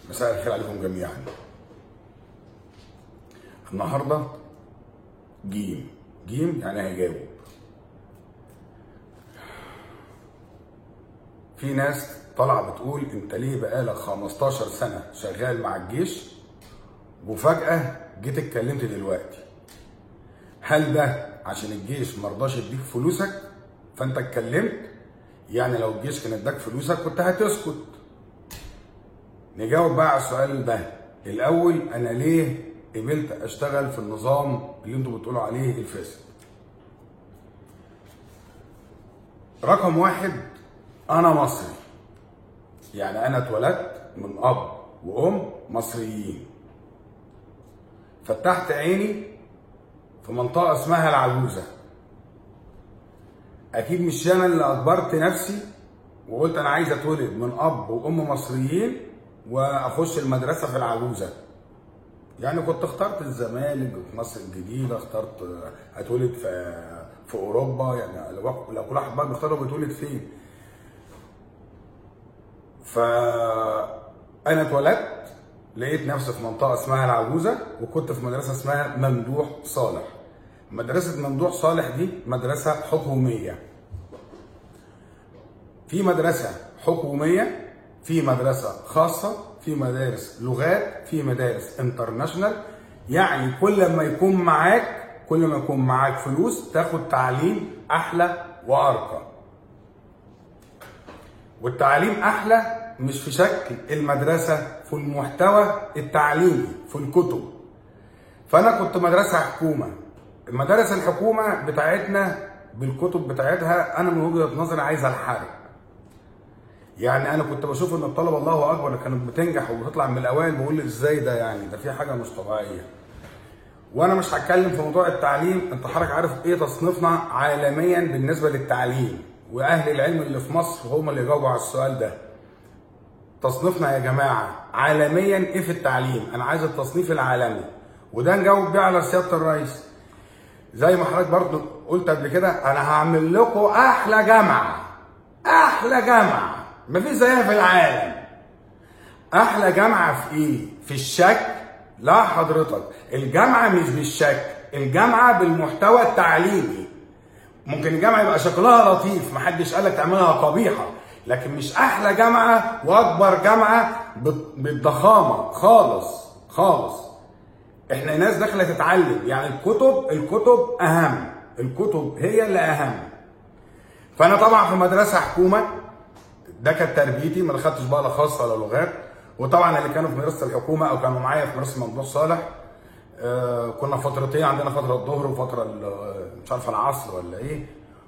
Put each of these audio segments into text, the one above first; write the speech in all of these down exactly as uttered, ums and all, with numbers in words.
مساء الخير عليكم جميعا. النهارده جيم جيم يعني هيجاوب. في ناس طالعه بتقول انت ليه بقالك خمستاشر سنه شغال مع الجيش وفجاه جيت اتكلمت دلوقتي؟ هل ده عشان الجيش مرضاش يديك فلوسك فانت اتكلمت؟ يعني لو الجيش كان اداك فلوسك كنت هتسكت. نجاوب بقى على السؤال ده الاول. انا ليه قبلت اشتغل في النظام اللي انتوا بتقولوا عليه الفاسد؟ رقم واحد، انا مصري، يعني انا اتولدت من اب وام مصريين. فتحت عيني في منطقه اسمها العجوزه. اكيد مش انا اللي اجبرت نفسي وقلت انا عايز اتولد من اب وام مصريين واخش المدرسه في العجوزه. يعني كنت اخترت الزمالك في مصر الجديده، اخترت اتولد في في اوروبا. يعني لو كل واحد بقى بيختار بيتولد فين. فانا اتولدت لقيت نفسي في منطقه اسمها العجوزه، وكنت في مدرسه اسمها ممدوح صالح. مدرسه ممدوح صالح دي مدرسه حكوميه. في مدرسه حكوميه، في مدرسه خاصه، في مدارس لغات، في مدارس انترناشونال. يعني كل ما يكون معاك كل ما يكون معاك فلوس تاخد تعليم احلى وارقى. والتعليم احلى مش في شكل المدرسه، في المحتوى التعليمي، في الكتب. فانا كنت مدرسه حكومه. المدارس الحكومه بتاعتنا بالكتب بتاعتها انا من وجهه نظري عايزه الحرق. يعني انا كنت بشوف ان الطلبه الله اكبر اللي كانت بتنجح وبتطلع من الاوائل، بقول ازاي ده؟ يعني ده في حاجه مش طبيعيه. وانا مش هتكلم في موضوع التعليم. انت حضرتك عارف ايه تصنيفنا عالميا بالنسبه للتعليم؟ واهل العلم اللي في مصر هم اللي جاوبوا على السؤال ده. تصنيفنا يا جماعه عالميا ايه في التعليم؟ انا عايز التصنيف العالمي، وده نجاوب بيه على سياده الرئيس. زي ما حضرتك برضه قلت قبل كده، انا هعمل لكم احلى جامعه، احلى جامعه مفيش زيها في العالم. احلى جامعه في ايه؟ في الشكل؟ لا حضرتك، الجامعه مش بالشكل، الجامعه بالمحتوى التعليمي. ممكن الجامعه يبقى شكلها لطيف، محدش قالك تعملها قبيحه، لكن مش احلى جامعه واكبر جامعه بالضخامه خالص خالص. احنا ناس داخله تتعلم، يعني الكتب الكتب اهم، الكتب هي اللي اهم. فانا طبعا في مدرسه حكومه، ده كانت تربيتي، ما دخلتش بقى لا خاصه ولا لغات. وطبعا اللي كانوا في مدرسه الحكومه او كانوا معايا في مدرسه ممدوح صالح آه كنا فترتين، عندنا فتره الظهر وفتره مش عارف العصر ولا ايه.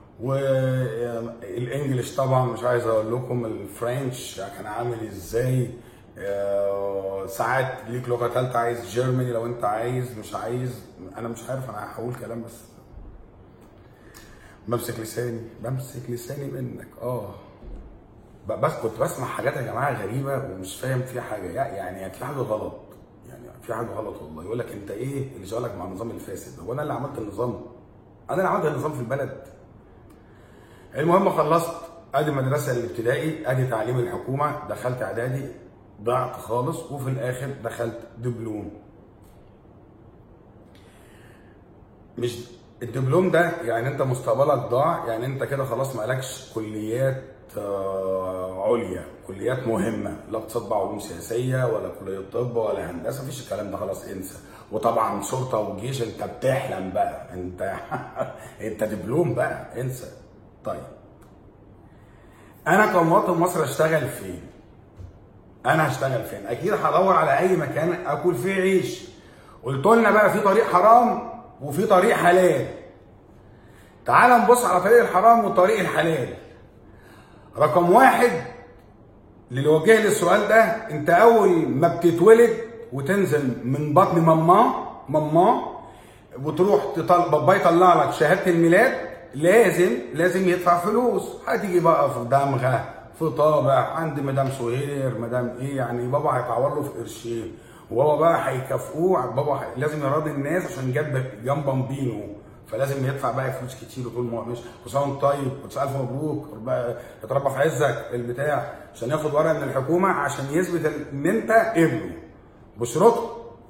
والانجليش طبعا مش عايز اقول لكم، الفرنش كان عامل ازاي. آه ساعات ليك لغه ثالثه، عايز جيرماني لو انت عايز، مش عايز انا مش عارف، انا هقول كلام بس بمسك لساني بمسك لساني منك. اه بس كنت بسمع حاجات يا جماعه غريبه ومش فاهم فيها حاجه. يعني في حاجه غلط، يعني في حاجه غلط والله. يقول لك انت ايه اللي شغلك مع النظام الفاسد؟ هو انا اللي عملت النظام؟ انا اللي عملت النظام في البلد؟ المهم خلصت ادي المدرسه الابتدائي، ادي تعليم الحكومه، دخلت اعدادي ضعت خالص، وفي الاخر دخلت دبلوم. مش الدبلوم ده يعني انت مستقبلك ضاع، يعني انت كده خلاص مالكش كليات عليا، كليات مهمه، لا اقتصاد بقى علوم سياسيه ولا كليه طب ولا هندسه، مفيش الكلام ده، خلاص انسى. وطبعا شرطه وجيش انت بتحلم بقى، انت انت دبلوم بقى، انسى. طيب انا كمواطن مصري اشتغل فين؟ انا هشتغل فين؟ اكيد هدور على اي مكان اكل فيه عيش. قلت لنا بقى في طريق حرام وفي طريق حلال. تعال نبص على طريق الحرام وطريق الحلال. رقم واحد اللي وجه لي السؤال ده، انت اول ما بتتولد وتنزل من بطن ماما ماما وتروح بابا يطلع لك شهاده الميلاد، لازم لازم يدفع فلوس. هتيجي بقى في دمغه، في طابع، عند مدام سهير، مدام ايه، يعني بابا هيتعور له في قرشين، وبابا بقى هيكافئوه، بابا لازم يراضي الناس عشان جاب جنب بامبينو فلازم يدفع بقى فلوس كتير، وطول ما هو مش كل سنه وانت طيب، كل سنه الف مبروك، اتربى في عزك البتاع، عشان ياخد ورقه من الحكومه عشان يثبت ان انت ابنه بشروطه.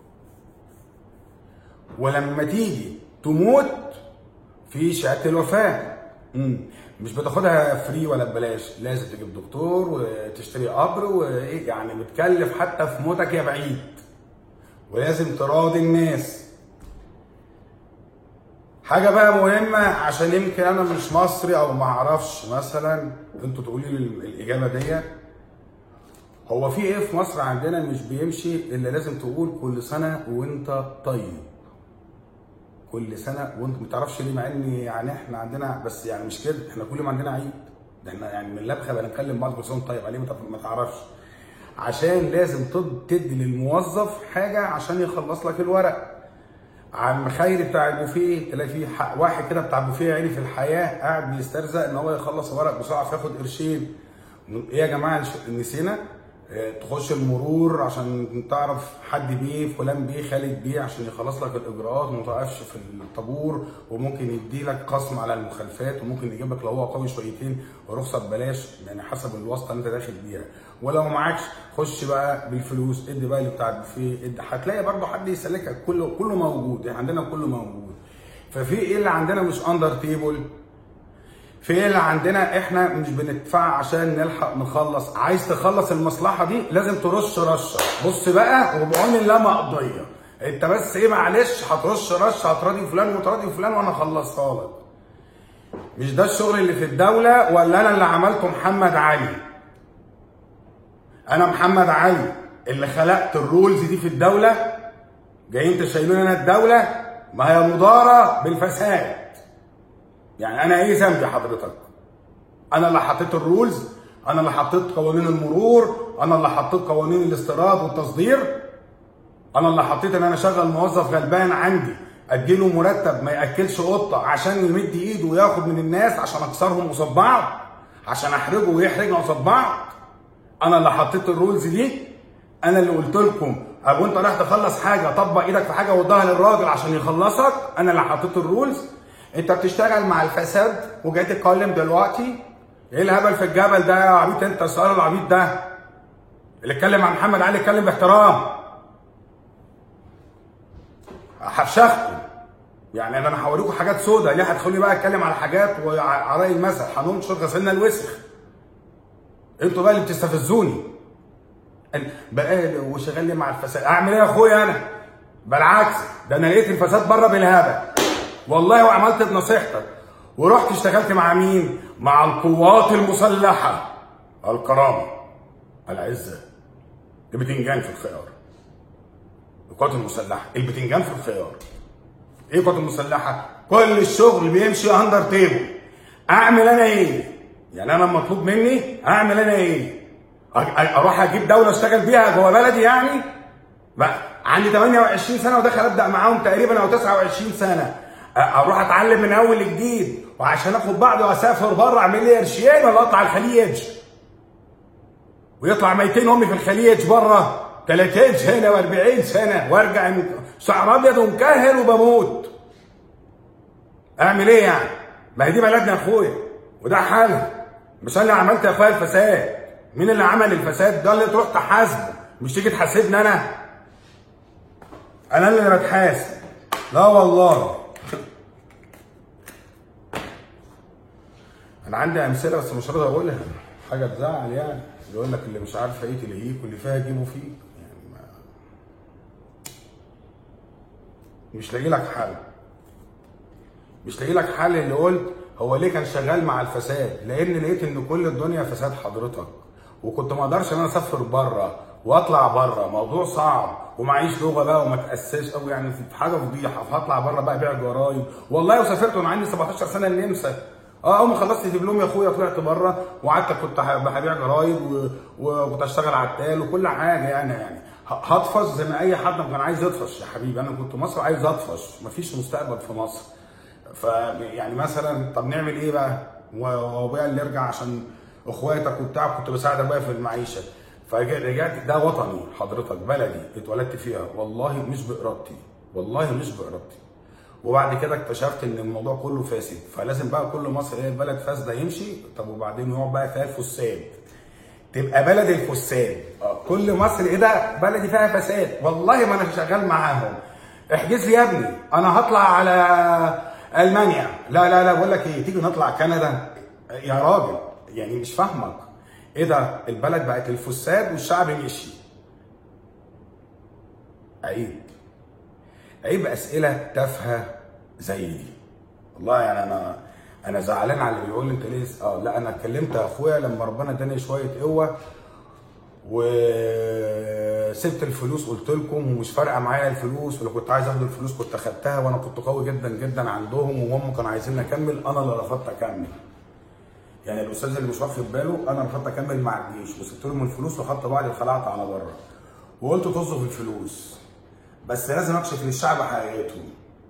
ولما تيجي تموت في شهاده الوفاه امم مش بتاخدها فري ولا ببلاش، لازم تجيب دكتور وتشتري قبر، وايه يعني بتكلف حتى في موتك يا بعيد، ولازم تراضي الناس. حاجه بقى مهمه، عشان يمكن انا مش مصري او ما اعرفش، مثلا انتوا تقولي لي الاجابه دي، هو في ايه في مصر عندنا مش بيمشي الا لازم تقول كل سنه وانت طيب، كل سنه وانت ما تعرفش ليه، مع ان يعني احنا عندنا، بس يعني مش كده، احنا كل ما عندنا عيد، ده احنا يعني من اللبخه بنتكلم بعض كل سنه وانت طيب عليه، ما تعرفش، عشان لازم تدي للموظف حاجه عشان يخلص لك الورق. عم خيري بتاع البوفيه تلاقي فيه واحد كده بتاع البوفيه عيني في الحياه قاعد بيسترزق ان هو يخلص الورق بسرعه فياخد قرشين. ايه يا جماعه نسينا؟ تخش المرور عشان تعرف حد بيه، فلان بيه، خالد بيه، عشان يخلص لك الاجراءات وما تقفش في الطابور، وممكن يدي لك خصم على المخالفات، وممكن يجيب لك لو هو قوي شويتين ورخصه ببلاش، يعني حسب الواسطه اللي انت داخل بيها. ولو معكش خش بقى بالفلوس، ادي بقى اللي بتاع البوفيه، ادي، هتلاقي برضه حد يسلكك، كله كله موجود، يعني عندنا كله موجود. ففي ايه اللي عندنا مش اندر تيبل؟ في ايه اللي عندنا احنا مش بندفع عشان نلحق نخلص؟ عايز تخلص المصلحه دي لازم ترش رشه، بص بقى وبعون الله مقضيه، انت بس ايه معلش هترش رشه، هتراضي فلان وتراضي فلان وانا خلصتها لك. مش ده الشغل اللي في الدوله، ولا انا اللي عملته محمد علي؟ انا محمد علي اللي خلقت الرولز دي في الدوله، جايين تشيلون انا الدوله؟ ما هي مداره بالفساد. يعني انا ايه ذنبي حضرتك؟ انا اللي حطيت الرولز، انا اللي حطيت قوانين المرور، انا اللي حطيت قوانين الاستيراد والتصدير، انا اللي حطيت ان انا اشغل موظف غلبان عندي اديله مرتب ما ياكلش قطه عشان يمد ايده وياخد من الناس عشان اكسرهم قصاد بعض، عشان احرجه ويحرجنا قصاد بعض. انا اللي حطيت الرولز دي، انا اللي قلت لكم ابو انت رايح تخلص حاجه طبق ايدك في حاجه وادها للراجل عشان يخلصك، انا اللي حطيت الرولز. انت بتشتغل مع الفساد وجاي تتكلم دلوقتي؟ ايه الهبل في الجبل ده يا عبيط انت؟ السؤال العبيط ده اللي اتكلم عن محمد علي اتكلم باحترام. هفشخكم يعني، انا هوريكم حاجات سودة، ليه هتخلوني بقى اتكلم على حاجات وعلى راي المثل هننشر غسلنا الوسخ؟ انتوا بقى اللي بتستفزوني. بقى وشغال لي مع الفساد، اعمل ايه يا اخويا انا؟ بالعكس ده انا لقيت الفساد بره بالهبل والله، وعملت بنصيحتك ورحت اشتغلت مع مين؟ مع القوات المسلحه، الكرامه، العزه، البتنجان في الخيار. القوات المسلحه، البتنجان في الخيار. ايه القوات المسلحه؟ كل الشغل بيمشي اندر تيبل. اعمل انا ايه؟ يعني انا مطلوب مني اعمل انا ايه؟ اروح اجيب دوله اشتغل بيها جوه بلدي يعني؟ بقى عندي ثمانية وعشرين سنه وداخل ابدا معاهم تقريبا او تسعة وعشرين سنه، اروح اتعلم من اول جديد وعشان اخد بعضي واسافر بره اعمل لي قرشين، ولا اطلع الخليج ويطلع ميتين امي في الخليج بره ثلاثين سنه واربعين سنه وارجع شعر ابيض ومكهل وبموت؟ اعمل ايه يعني؟ ما هي دي بلدنا يا اخويا وده حالها. مش انا اللي عملت يا اخويا الفساد، مين اللي عمل الفساد؟ ده اللي تروح تحاسبه، مش تيجي تحاسبني انا. انا اللي بتحاسب، لا والله. انا عندي امثله بس مش راضي اقولها، حاجه تزعل يعني. يقول لك اللي مش عارفه ايه تلاقيك واللي فيها تجيبه فيك، يعني ما مش لاقي لك حل، مش لاقي لك حل. اللي قلت هو ليه كان شغال مع الفساد؟ لان لقيت ان كل الدنيا فساد حضرتك، وكنت ما اقدرش ان انا اسافر بره واطلع بره، موضوع صعب ومعيش لغه بقى وما تاسسش قوي، يعني في حاجه فضيحه. فهطلع بره بقى ابيع جرايد، والله وسافرت وانا عندي سبعتاشر سنه النمسا. اه اول ما خلصت دبلوم يا اخويا طلعت بره وقعدت كنت هبيع جرايد وكنت اشتغل عتال وكل حاجه يعني يعني هطفش زي ما اي حد كان عايز يطفش يا حبيبي. انا كنت مصر عايز اطفش، مفيش مستقبل في مصر. فيعني مثلا طب نعمل ايه بقى؟ وابويا اللي يرجع عشان اخواتك وبتاع، كنت بساعد ابويا في المعيشه. فرجعت، ده وطني حضرتك، بلدي اتولدت فيها، والله مش بارادتي، والله مش بارادتي. وبعد كده اكتشفت ان الموضوع كله فاسد، فلازم بقى كل مصر هي بلد فاسده يمشي. طب وبعدين يقعد بقى فيها الفساد، تبقى بلد الفساد. كل مصر ايه ده؟ بلدي فيها فساد. والله ما انا شغال معاهم. احجز لي يا ابني انا هطلع على المانيا. لا لا لا، بقول لك ايه، تيجي نطلع كندا يا راجل؟ يعني مش فاهمك. ايه ده؟ البلد بقت الفساد والشعب مشي. عيب عيب اسئله تافهه زي دي. والله يعني انا انا زعلان على اللي بيقول لي انت ليه. اه لا، انا اتكلمت يا اخويا لما ربنا اداني شويه قوه وسبت الفلوس، قلت لكم ومش فارقه معايا الفلوس، ولو كنت عايز اخد الفلوس كنت اخدتها، وانا كنت قوي جدا جدا عندهم وهم كانوا عايزين اكمل، انا اللي رفضت اكمل. يعني الاستاذ اللي مش واخد باله، انا رفضت اكمل مع الجيش وسبت لهم الفلوس وخدت بعضي وخلعت على بره وقلت طزوا في الفلوس، بس لازم اكشف للشعب حقيقتهم.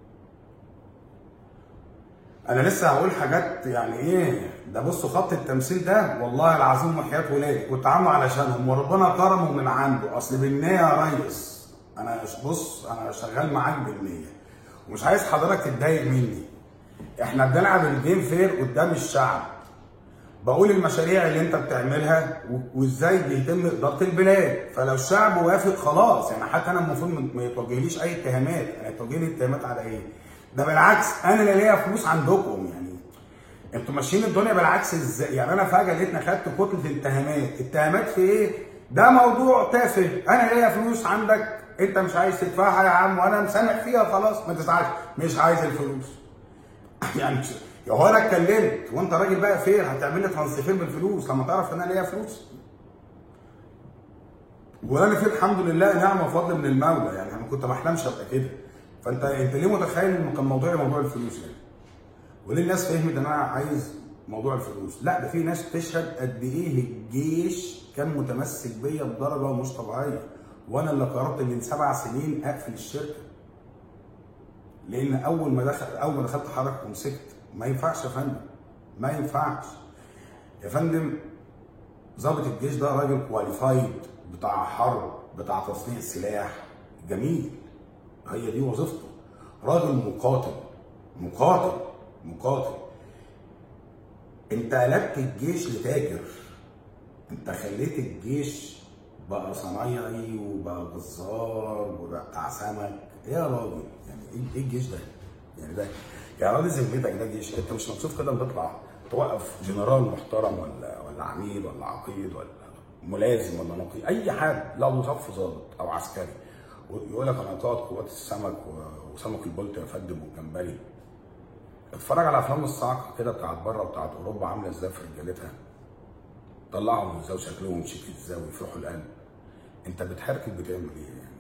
انا لسه هقول حاجات يعني ايه ده. بصوا خط التمثيل ده والله العظيم وحياة ولادي كنت عامله علشانهم وربنا كرمه من عنده. اصل بالنيه يا ريس، انا بص انا شغال معاك بالنيه ومش عايز حضرتك تتضايق مني. احنا بنلعب الجيم فير قدام الشعب، بقول المشاريع اللي انت بتعملها وازاي بيتم اداره البلاد، فلو الشعب وافق خلاص. يعني حتى انا المفروض ما يتوجهليش اي اتهامات. انا يتوجه لي اتهامات على ايه؟ ده بالعكس، انا اللي ليا فلوس عندكم. يعني انتوا ماشيين الدنيا بالعكس ازاي؟ يعني انا فجاه لقيتني خدت كتله اتهامات. اتهامات في ايه؟ ده موضوع تافه. انا ليا فلوس عندك، انت مش عايز تدفعها يا عم وانا مسامح فيها خلاص، ما تزعلش، مش عايز الفلوس. يعني مش يا هو انا اتكلمت وانت راجل بقى فين هتعمل لي ترانسفير بالفلوس لما تعرف ان انا ليا فلوس؟ وانا في الحمد لله نعمه وفضل من المولى. يعني انا كنت ما احلمش ابقى كده. فانت انت ليه متخيل ان كان موضوعي موضوع الفلوس يعني؟ وليه الناس فهمت ان انا عايز موضوع الفلوس؟ لا، ده في ناس تشهد قد ايه الجيش كان متمسك بيا بدرجه مش طبيعيه، وانا اللي قررت من سبع سنين اقفل الشركه. لان اول ما دخل اول ما دخلت حضرتك ومسكت، ما ينفعش يا فندم، ما ينفعش يا فندم. ضابط الجيش ده راجل كواليفايد، بتاع حرب، بتاع تصنيع سلاح، جميل، هي دي وظيفته. راجل مقاتل مقاتل مقاتل. انت قلبت الجيش لتاجر. انت خليت الجيش بقى صنايعي وبقى جزار وبقى بتاع سمك. ايه يا راجل؟ يعني ايه الجيش ده؟ يعني ده يعني راجل ذمتك ده جيش؟ انت مش مبسوط كده بتطلع توقف جنرال محترم ولا ولا عميد ولا عقيد ولا ملازم ولا نقي اي حد له صف ضابط او عسكري ويقول لك انا قائد قوات السمك وسمك البلطي يا فندم والجمبري. اتفرج على افلام الصعقه كده بتاعت بره وبتاعت اوروبا عامله ازاي في رجالتها، طلعهم ازاي وشكلهم شيك ازاي ويفرحوا القلب. انت بتحركب بتعمل ايه يعني؟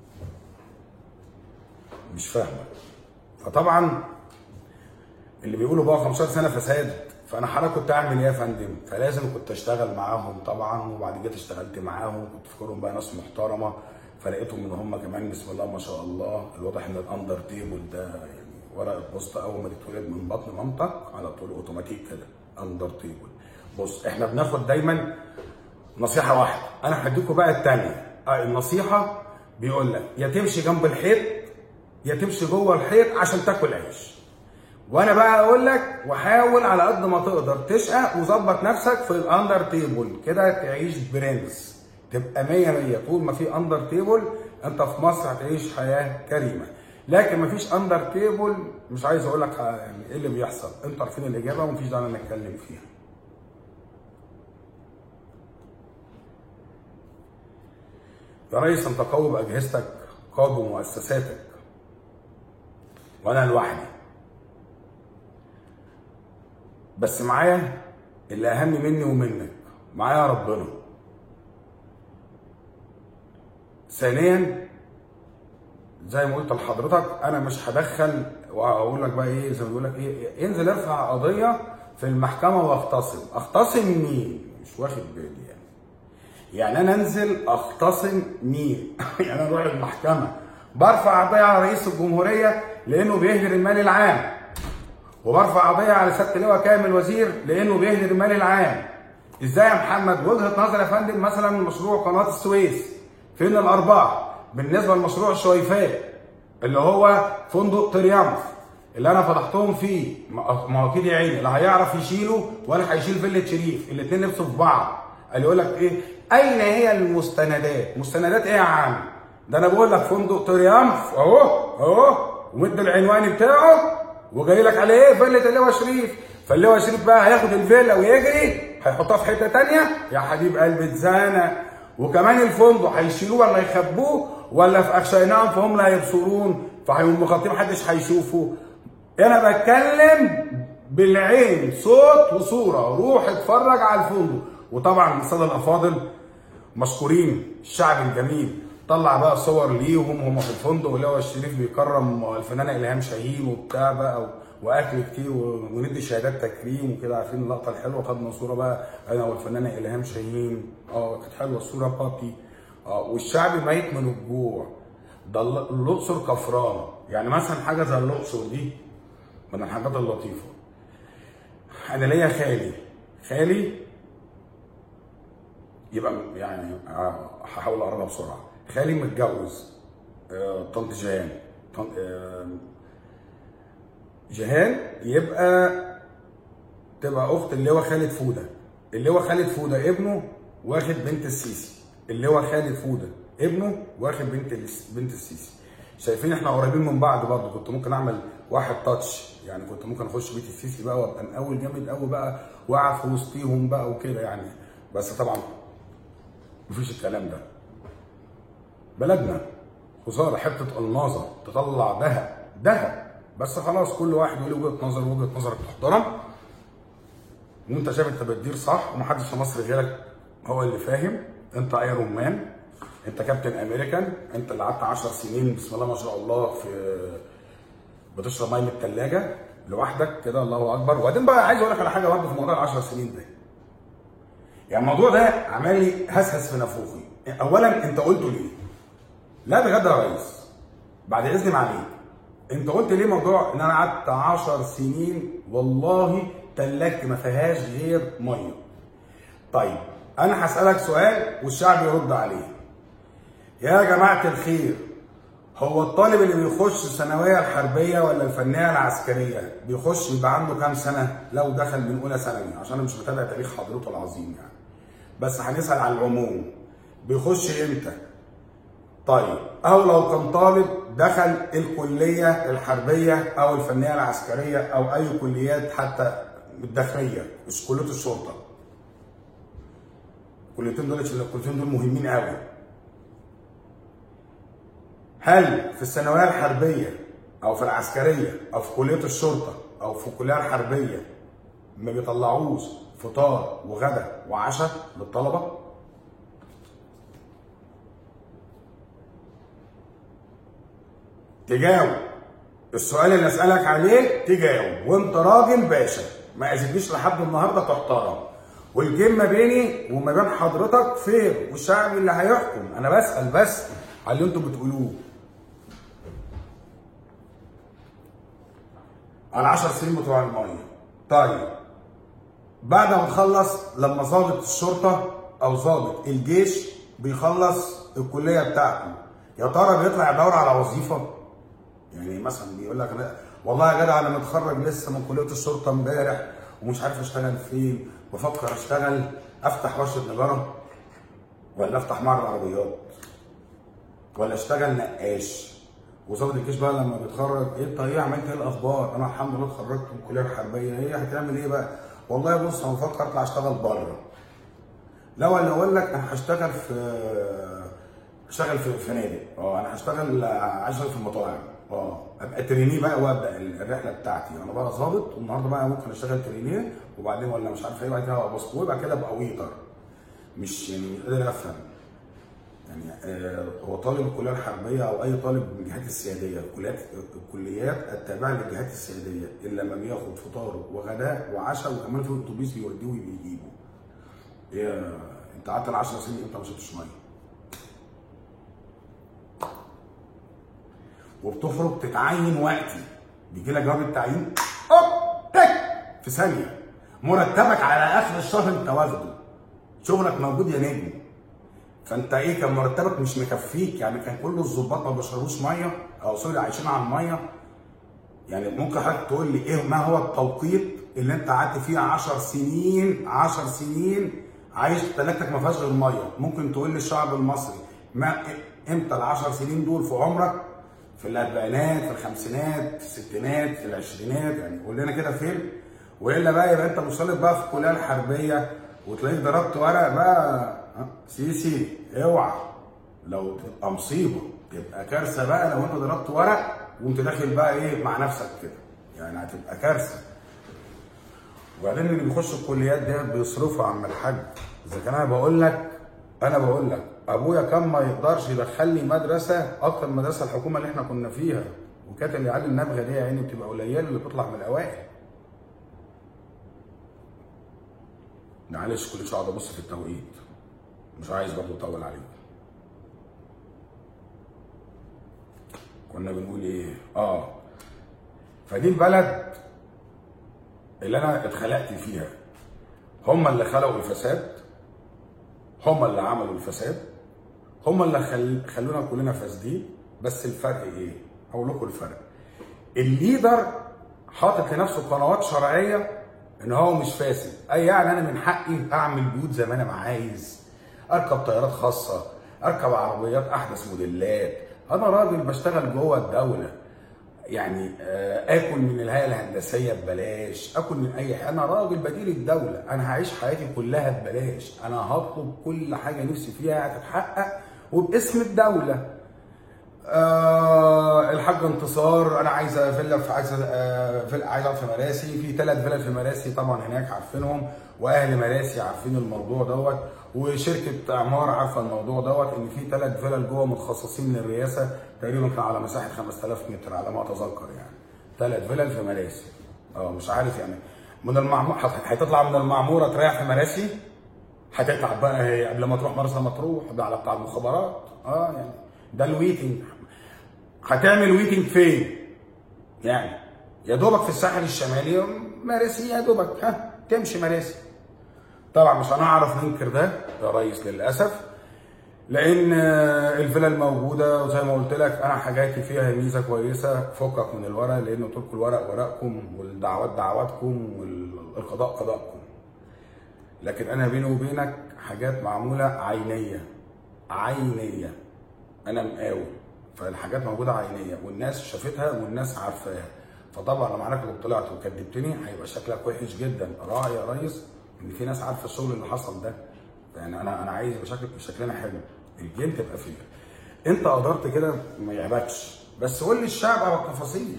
مش فاهمه. فطبعا اللي بيقولوا بقى خمستاشر سنه فساد، فانا حضرتك كنت اعمل ايه يا فندم؟ فلازم كنت اشتغل معاهم طبعا. وبعد كده اشتغلت معاهم كنت فاكرهم بقى ناس محترمه، فلقيتهم ان هم كمان بسم الله ما شاء الله. الواضح ان الاندر تيبل ده يعني ورقه بوسطه اول ما تتولد من بطن مامتك على طول اوتوماتيك كده اندر تيبل. بص احنا بناخد دايما نصيحه واحده، انا هديكوا بقى الثانيه. النصيحه بيقول لك يا تمشي جنب الحيط يا تمشي جوه الحيط عشان تاكل عيش. وانا بقى اقول لك وحاول على قد ما تقدر تشقى وظبط نفسك في الاندر تيبل كده تعيش برنس، تبقى مية مية. طول ما في اندر تيبل انت في مصر هتعيش حياه كريمه. لكن مفيش اندر تيبل مش عايز اقول لك يعني ايه اللي بيحصل. انتوا عارفين الاجابه ومفيش داعي نتكلم فيها. يا ريس انت قوي باجهزتك، قوي بمؤسساتك، وانا لوحدي. بس معايا اللي اهم مني ومنك، معايا ربنا. ثانيا زي ما قلت لحضرتك انا مش هدخل واقول لك بقى ايه زي ما بيقول لك ايه انزل ارفع قضيه في المحكمه واختصم. اختصم مين؟ مش واخد بالي يعني. يعني انا انزل اختصم مين؟ يعني انا اروح المحكمه برفع قضيه على رئيس الجمهوريه لانه بيهدر المال العام، وبرفع قضيه على سياده اللواء كامل وزير لانه بيهدر المال العام. ازاي يا محمد؟ وجهه نظر يا فندم. مثلا مشروع قناه السويس فين الارباح بالنسبه لمشروع الشويفات اللي هو فندق تريامف؟ اللي انا فضحتهم فيه، ما هو كده يا عيني لا هيعرف يشيله ولا هيشيل فيلة شريف، الاثنين نفسوا في بعض. قال يقول لك ايه؟ اين هي المستندات؟ مستندات ايه يا عم؟ ده انا بقول لك فندق تريامف اهو اهو ومد العنوان بتاعه وجاي لك على ايه؟ فيلة اللواء شريف. فاللواء شريف بقى هياخد الفيلا ويجري هيحطها في حته ثانيه يا حبيب قلبي اتزنق. وكمان الفندق هيشيلوه ولا يخبوه ولا في اغشيناهم فهم لا يبصرون، فهيقوموا مغطين محدش هيشوفه. انا بتكلم بالعين صوت وصوره، روح اتفرج على الفندق. وطبعا الساده الافاضل مشكورين، الشعب الجميل طلع بقى صور ليهم هم في الفندق، واللواء الشريف بيكرم الفنانه الهام شاهين وبتاع بقى واكل كتير وندي شهادات تكريم وكده. عارفين اللقطه الحلوه؟ خدنا صوره بقى انا والفنانه الهام شاهين، اه كانت حلوه الصوره بابي. اه والشعب ميت من الجوع. ده الاقصر كفرانه، يعني مثلا حاجه زي الاقصر دي من الحاجات اللطيفه. انا ليا خالي خالي يبقى يعني هحاول اقربها بسرعه. خالي متجوز آه طنط جيهان. طنط آه جيهان يبقى تبقى اخت اللواء خالد فوده. اللواء خالد فوده ابنه واخد بنت السيسي. اللواء خالد فوده ابنه واخد بنت بنت السيسي. شايفين احنا قريبين من بعض برضه. كنت ممكن اعمل واحد تاتش، يعني كنت ممكن اخش بيت السيسي بقى وابقى مقاول جامد قوي بقى واقع في وسطيهم بقى وكده يعني. بس طبعا مفيش الكلام ده. بلدنا خساره حته الماظه تطلع دهب دهب، بس خلاص كل واحد يقول وجهه نظر وجهه نظرك تحترم، وانت شايف انت بتدير صح ومحدش في مصر غيرك هو اللي فاهم. انت ايرون مان، انت كابتن امريكان، انت اللي قعدت عشر سنين بسم الله ما شاء الله في بتشرب ميه من الثلاجه لوحدك كده، الله اكبر. وبعدين بقى عايز اقول لك على حاجه برضه في موضوع ال عشر سنين ده. يعني الموضوع ده عمال لي هسهس في نافوخي. اولا انت قلته ليه؟ لا بجد يا ريس بعد اذن معاليك، انت قلت ليه موضوع ان انا قعدت عشر سنين والله تلاجتي ما فيهاش غير ميه؟ طيب انا هسالك سؤال والشعب يرد عليه. يا جماعه الخير، هو الطالب اللي بيخش الثانويه الحربيه ولا الفنيه العسكريه بيخش يبقى عنده كام سنه لو دخل من اولى ثانوي؟ عشان انا مش متابع تاريخ حضرته العظيم يعني، بس هنسال على العموم. بيخش امتى؟ طيب او لو كان طالب دخل الكليه الحربيه او الفنيه العسكريه او اي كليات حتى الداخليه مش كليه الشرطه، الكليتين دول الكليتين دول مهمين قوي. هل في الثانويه الحربيه او في العسكريه او في كليه الشرطه او في الكليه الحربيه ما بيطلعوش فطار وغدا وعشاء للطلبه؟ تجاوب السؤال اللي اسالك عليه، تجاوب وانت راجل باشا، ما اذيتنيش لحد النهارده تحترم. والجيم ما بيني وما بين حضرتك فير والشعب اللي هيحكم. انا بسال بس على اللي انتوا بتقولوه. على عشر سنين بتوع الميه. طيب بعد ما تخلص، لما ضابط الشرطه او ضابط الجيش بيخلص الكليه بتاعته، يا ترى بيطلع يدور على وظيفه؟ يعني مثلا بيقول لك لا والله يا جدع انا متخرج لسه من كليه الشرطه امبارح ومش عارف اشتغل فين، بفكر اشتغل افتح ورشه نجاره ولا افتح معرض عربيات ولا اشتغل نقاش. وظابط الجيش بقى لما بيتخرج، ايه انت ايه عملت ايه الاخبار؟ انا الحمد لله اتخرجت من الكليه الحربيه. ايه هتعمل ايه بقى؟ والله بص انا بفكر اطلع اشتغل بره. لا ولا اقول لك انا هشتغل في هشتغل في فنادق، اه انا هشتغل عشان في المطاعم، اه ابقى ترينيه بقى وابدا الرحله بتاعتي. انا بقى ظابط والنهارده بقى ممكن اشتغل ترينيه وبعدين ولا مش عارف ايه، بعد كده ابقى باسبور، بعد كده ابقى ويتر. مش يعني مش قادر افهم يعني آه هو طالب الكليه الحربيه او اي طالب من الجهات السياديه، الكليات الكليات التابعه للجهات السياديه الا لما بياخد فطاره وغداء وعشاء وكمان في اتوبيس بيوديه وبيجيبه. إيه انت قعدت عشر سنين انت ما شربتش ميه وبتخرج تتعين وقتي، بيجي لك جواب التعيين اوب تك في ثانيه، مرتبك على اخر الشهر انت واخده، شغلك موجود يا نجم. فانت ايه كان مرتبك مش مكفيك؟ يعني كان كل الظباط ما بيشربوش ميه او سوري عايشين على الميه؟ يعني ممكن حضرتك تقول لي ايه ما هو التوقيت اللي انت قعدت فيه عشر سنين عشر سنين عايش تلاجتك ما فيهاش غير ميه؟ ممكن تقول لي الشعب المصري ما امتى ال عشر سنين دول في عمرك؟ في الاربعينات، في الخمسينات، في الستينات، في العشرينات، يعني قول لنا كده فين؟ والا بقى يبقى انت مصلب بقى في الكليه الحربيه وتلاقيك ضربت ورق بقى. سيسي اوعى، لو تبقى مصيبه، تبقى كارثه بقى لو انت ضربت ورق وانت داخل بقى ايه مع نفسك كده، يعني هتبقى كارثه. وبعدين اللي بيخشوا الكليات ديت بيصرفوا يا عم الحاج. اذا كان انا بقول لك انا بقول لك ابويا كان ما يقدرش يدخلني مدرسه اكتر من المدرسه الحكومه اللي احنا كنا فيها، وكانت العيال النابغه دي يعني بتبقى قليله اللي بتطلع من الاوائل. معلش كل شويه اقعد ابص في التوقيت، مش عايز برضه اطول عليكم. كنا بنقول ايه؟ اه فدي البلد اللي انا اتخلقت فيها. هم اللي خلقوا الفساد، هم اللي عملوا الفساد، هم اللي خل... خلونا كلنا فاسدين. بس الفرق ايه؟ هقول لكم الفرق. الليدر حاطط لنفسه قنوات شرعيه ان هو مش فاسد، اي يعني انا من حقي اعمل بيوت زي ما انا عايز، اركب طيارات خاصه، اركب عربيات احدث موديلات، انا راجل بشتغل جوه الدوله، يعني اكل من الهيئه الهندسيه ببلاش، اكل من اي حاجه، انا راجل بديل الدوله، انا هعيش حياتي كلها ببلاش، انا هطلب كل حاجه نفسي فيها هتتحقق وباسم الدوله. آه الحاج انتصار انا عايزه فيلا في عايزه آه فيلا عايز اقعد في مراسي، في ثلاث فيلا في مراسي طبعا هناك عارفينهم، واهل مراسي عارفين الموضوع دوت، وشركه اعمار عارفه الموضوع دوت، ان في ثلاث فيلا جوه متخصصين للرئاسه تقريبا كان على مساحه خمسة آلاف متر على ما اتذكر، يعني ثلاث فيلا في مراسي. اه مش عارف يعني من المعمور هتطلع من المعموره تريح في مراسي، هتتعب بقى هي قبل ما تروح مرسى مطروح ده على بتاع المخابرات. اه يعني ده الويتنج. هتعمل ويتنج فين؟ يعني يا دوبك في الساحل الشمالي مراسي، يا دوبك ها تمشي مراسي. طبعا مش هنعرف ننكر ده يا ريس للاسف، لان الفيلا الموجوده وزي ما قلت لك انا حاجاتي فيها ميزه كويسه، فكك من الورق لان قلت لكم الورق ورقكم والدعوات دعواتكم والقضاء قضاءكم. لكن انا بيني وبينك حاجات معموله عينيه عينيه، انا مقاول، فالحاجات موجوده عينيه والناس شافتها والناس عارفاها. فطبعا لما حضرتك لو طلعت وكدبتني هيبقى شكلك وحش جدا. راعي يا ريس ان في ناس عارفه الشغل اللي حصل ده، يعني انا انا عايز يبقى شكل شكلنا حلو، الجيم تبقى فيها. انت قدرت كده ما يعبكش، بس قول للشعب على التفاصيل.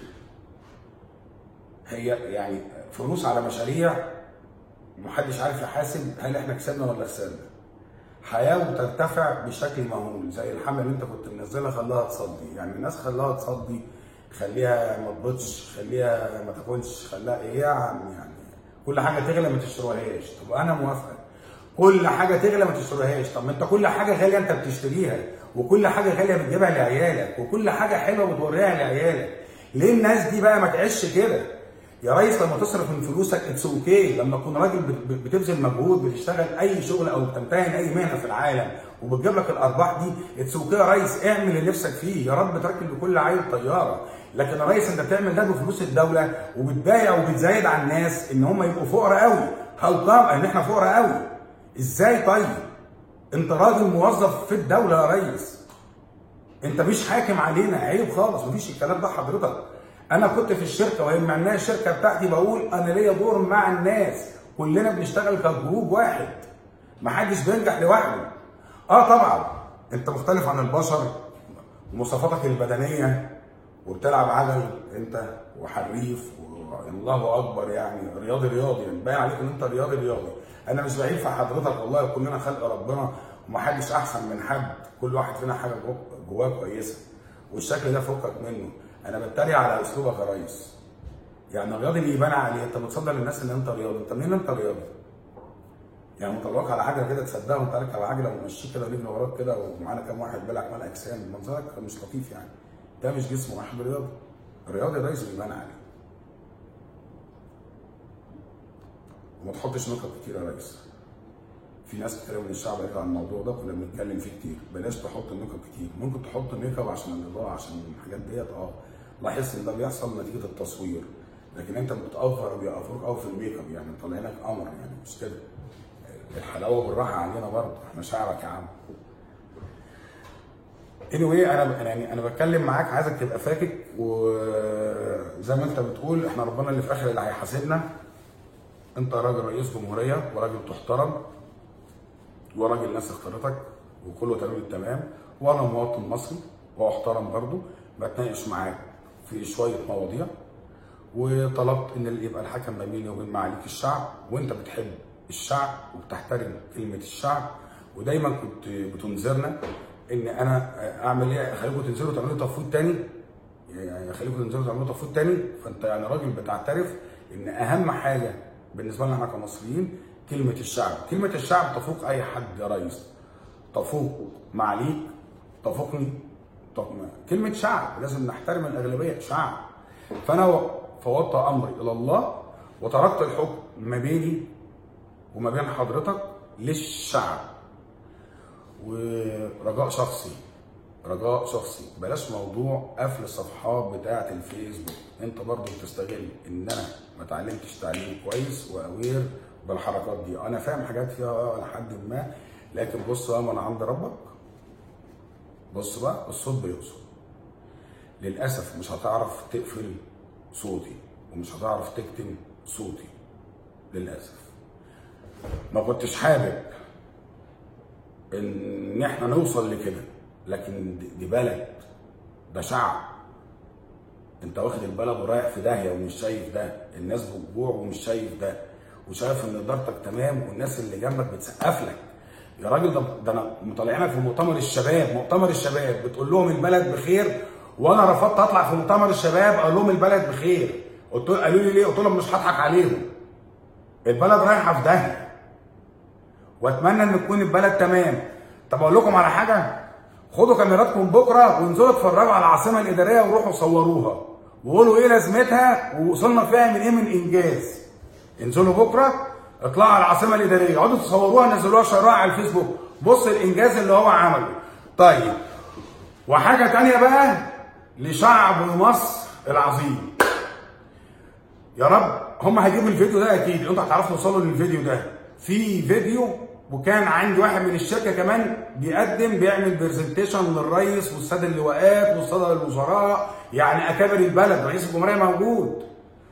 هي يعني فلوس على مشاريع محدش عارف يحاسب هل احنا كسبنا ولا خسرنا. حياه وترتفع بشكل مهول زي الحمله اللي انت كنت منزلها خلاها تصدي، يعني الناس خلاها تصدي، خليها ما تبطش، خليها ما تاكلش، خليها ايه يا عم، يعني كل حاجه تغلى ما تشتروهاش. طب انا موافقه كل حاجه تغلى ما تشتروهاش، طب ما انت كل حاجه غاليه انت بتشتريها، وكل حاجه غاليه بتجيبها لعيالك، وكل حاجه حلوه بتوريها لعيالك. ليه الناس دي بقى ما تعيش كده؟ يا ريس لما تصرف من فلوسك اتس اوكي، لما تكون راجل بتبذل مجهود بتشتغل اي شغل او بتمتهن اي مهنه في العالم وبتجيب لك الارباح دي اتس اوكي يا ريس، اعمل اللي نفسك فيه، يا رب تركب لكل عيل طياره. لكن يا ريس انت بتعمل ده بفلوس الدوله وبتبايع وبتزايد على الناس ان هم يبقوا فقراء قوي. هل طبعا ان احنا فقراء قوي؟ ازاي طيب؟ انت راجل موظف في الدوله يا ريس، انت مش حاكم علينا، عيب خالص، مفيش الكلام ده حضرتك. انا كنت في الشركه وهي معناها الشركه بتاعتي بقول انا ليا دور مع الناس، كلنا بنشتغل كجروب واحد، محدش بينجح لوحده. اه طبعا انت مختلف عن البشر ومواصفاتك البدنيه وبتلعب عجل انت وحريف والله اكبر، يعني رياضي رياضي، يعني باين عليك ان انت رياضي رياضي. انا مش بعيد في حضرتك والله، كلنا خلق ربنا ومحدش احسن من حد، كل واحد فينا حاجه جواه كويسه، والشكل ده فكك منه. انا بتريق على اسلوبك يا ريس، يعني الرياضي اللي يبان عليه انت بتصدر للناس ان انت رياضي، انت منين انت رياضي؟ يعني مطلعك على حاجه كده تصدقها وانت راكب على عجله ومشيك كده ورجل وراك كده ومعانا كام واحد بيلعب كمال اجسام، منظرك مش لطيف، يعني ده مش جسم واحد رياضي. الرياضي يا ريس بيبان عليه. وما تحطش ميك اب كتير يا ريس. في ناس كتير من الشعب قالوا عن الموضوع ده كنا بنتكلم فيه كتير، بلاش تحط ميك اب كتير، ممكن تحط ميك اب عشان الاضاءه عشان الحاجات ديت اه، لاحظت ان ده بيحصل نتيجه التصوير، لكن انت بتأفر وبيأفروك قوي في الميك اب، يعني مطلعينك قمر يعني مش كده. الحلاوه بالراحه علينا برضه، احنا شعرك يا عم. anyway انا يعني انا بتكلم معاك عايزك تبقى فاكك، وزي ما انت بتقول احنا ربنا اللي في اخر اللي هيحاسبنا. انت راجل رئيس جمهوريه وراجل تحترم وراجل الناس اختارتك وكله تمام التمام، وانا مواطن مصري واحترم برضه، بتناقش معاك في شويه مواضيع، وطلبت ان يبقى الحكم ما بيني وبين معاليك الشعب، وانت بتحب الشعب وبتحترم كلمه الشعب، ودايما كنت بتنذرنا ان انا اعمل ايه، اخليكم تنزلوا تعملوا تفويض تاني، يعني اخليكم تنزلوا تعملوا تفويض تاني. فانت يعني راجل بتعترف ان اهم حاجه بالنسبه لنا احنا كمصريين كلمه الشعب، كلمه الشعب تفوق اي حد يا ريس، تفوق معاليك، تفوقني، كلمه شعب لازم نحترم الاغلبيه شعب. فانا فوضت امري الى الله وتركت الحكم ما بيني وما بين حضرتك للشعب. ورجاء شخصي رجاء شخصي بلاش موضوع قفل الصفحات بتاعه الفيسبوك، انت برضو بتستغل ان انا ما اتعلمتش تعليم كويس واوير بالحركات دي. انا فاهم حاجات فيها لحد ما، لكن بص بقى من عند ربك، بص بقى الصوت بيقصد. للاسف مش هتعرف تقفل صوتي ومش هتعرف تكتم صوتي للاسف. ما كنتش حابب ان احنا نوصل لكده، لكن دي بلد، ده شعب، انت واخد البلد ورايح في داهيه ومش شايف ده، الناس بتجوع ومش شايف ده، وشايف ان ادارتك تمام والناس اللي جنبك بتسقف لك. يا راجل ده, ده انا مطلعينك في مؤتمر الشباب، مؤتمر الشباب بتقول لهم البلد بخير، وانا رفضت اطلع في مؤتمر الشباب اقول لهم البلد بخير. قلت قالوا لي ليه؟ قلت لهم مش هضحك عليهم، البلد رايحه في داهيه واتمنى ان تكون البلد تمام. طب اقول لكم على حاجه، خدوا كاميراتكم بكره وانزلوا اتفرجوا على العاصمه الاداريه وروحوا صوروها وقولوا ايه لازمتها ووصلنا فيها من ايه من انجاز. انزلوا بكره اطلعوا على العاصمه الاداريه، اقعدوا تصوروها نزلوها شرايع على الفيسبوك، بص الانجاز اللي هو عمله. طيب وحاجه ثانيه بقى لشعب مصر العظيم، يا رب هم هيجيبوا الفيديو ده اكيد، انتوا هتعرفوا توصلوا للفيديو ده. في فيديو وكان عندي واحد من الشركه كمان بيقدم بيعمل برزنتيشن للرئيس والساده اللواءات والساده الوزراء، يعني اكابر البلد، رئيس الجمهوريه موجود.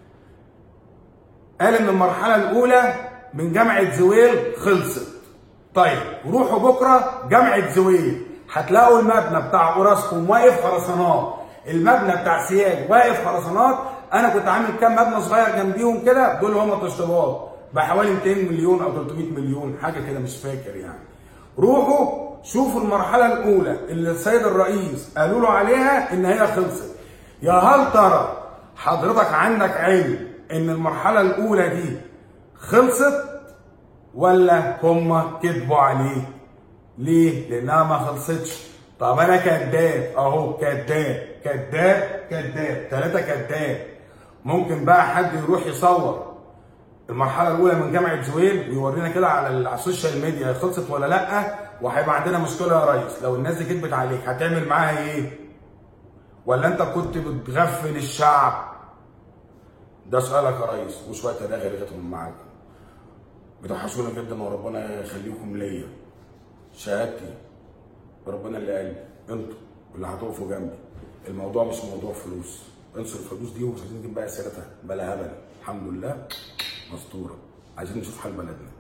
قال ان المرحله الاولى من جامعه زويل خلصت. طيب روحوا بكره جامعه زويل هتلاقوا المبنى بتاع اوراسكوم واقف خرسانات، المبنى بتاع سياج واقف خرسانات. انا كنت عامل كام مبنى صغير جنبيهم كده، دول هم تشطيبات بحوالي مئتين مليون او ثلاثمئة مليون حاجه كده مش فاكر يعني. روحوا شوفوا المرحله الاولى اللي السيد الرئيس قالوا له عليها ان هي خلصت. يا هل ترى حضرتك عندك علم ان المرحله الاولى دي خلصت ولا هم كذبوا عليك؟ ليه؟ لانها ما خلصتش. طب انا كذاب اهو، كذاب كذاب كذاب ثلاثه كذاب. ممكن بقى حد يروح يصور المرحله الاولى من جامعه زويل ويورينا كده على السوشيال ميديا خلصت ولا لا، وهيبقى عندنا مشكله يا ريس. لو الناس دي كذبت عليك هتعمل معاها ايه؟ ولا انت كنت بتغفل الشعب؟ ده سؤالك يا ريس، وشويه تلاغي رغتهم معاك. بتوحشونا جدا وربنا يخليكم ليا. شهادتي وربنا اللي قال لي انتوا اللي هتقفوا جنبي. الموضوع مش موضوع فلوس، انسوا الفلوس دي ومش عايزين نجيب بقى سيرتها بلا هبل. الحمد لله مستوره، عايزين نشوف حال بلدنا.